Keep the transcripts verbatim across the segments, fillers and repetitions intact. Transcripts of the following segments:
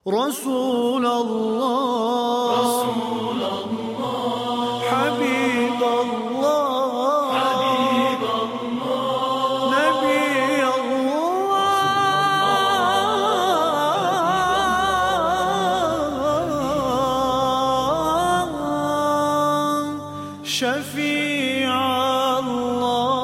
رسول الله رسول الله حبيب الله حبيب الله نبي الله شفيع الله.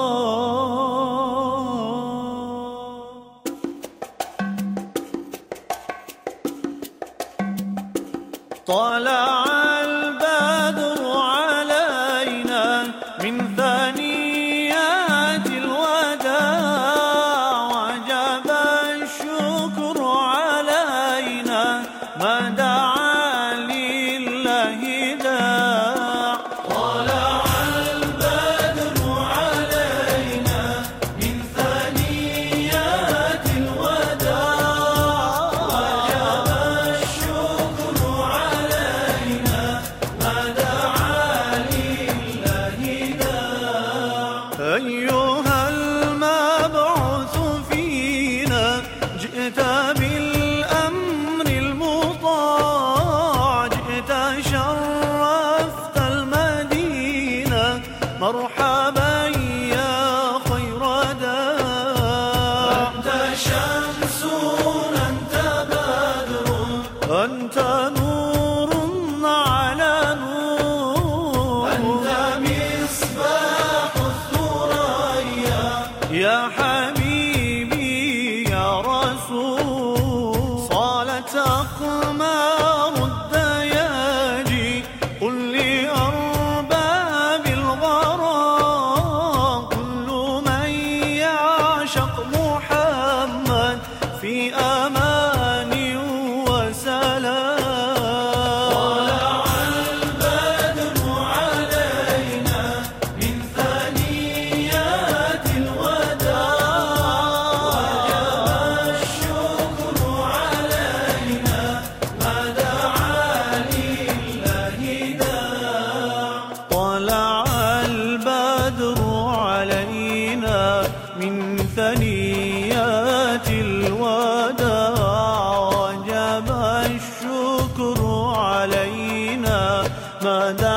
طلع البدر علينا من ثنيات الوداع وجب الشكر علينا ما دعا لله داع. طلع البدر علينا من ثنيات الوداع وجب الشكر علينا ما دعا لله داع. أيها المبعوث فينا جئت بالأمر المطاع جئت شرفت المدينة مرحبا يا خير داع. أنت شمس أنت بدر أنت نور على نور أنت مصباح الثريا يا حبيبي يا رسول. صالت أقمار الدياجي قل لأرباب الغرام كل من يعشق محمد في أمان وسلام. طلع البدر علينا من ثنيات الوداع وجب الشكر علينا ما دعا لله داع. طلع البدر علينا من ثنيات الوداع وجب الشكر علينا ما دعا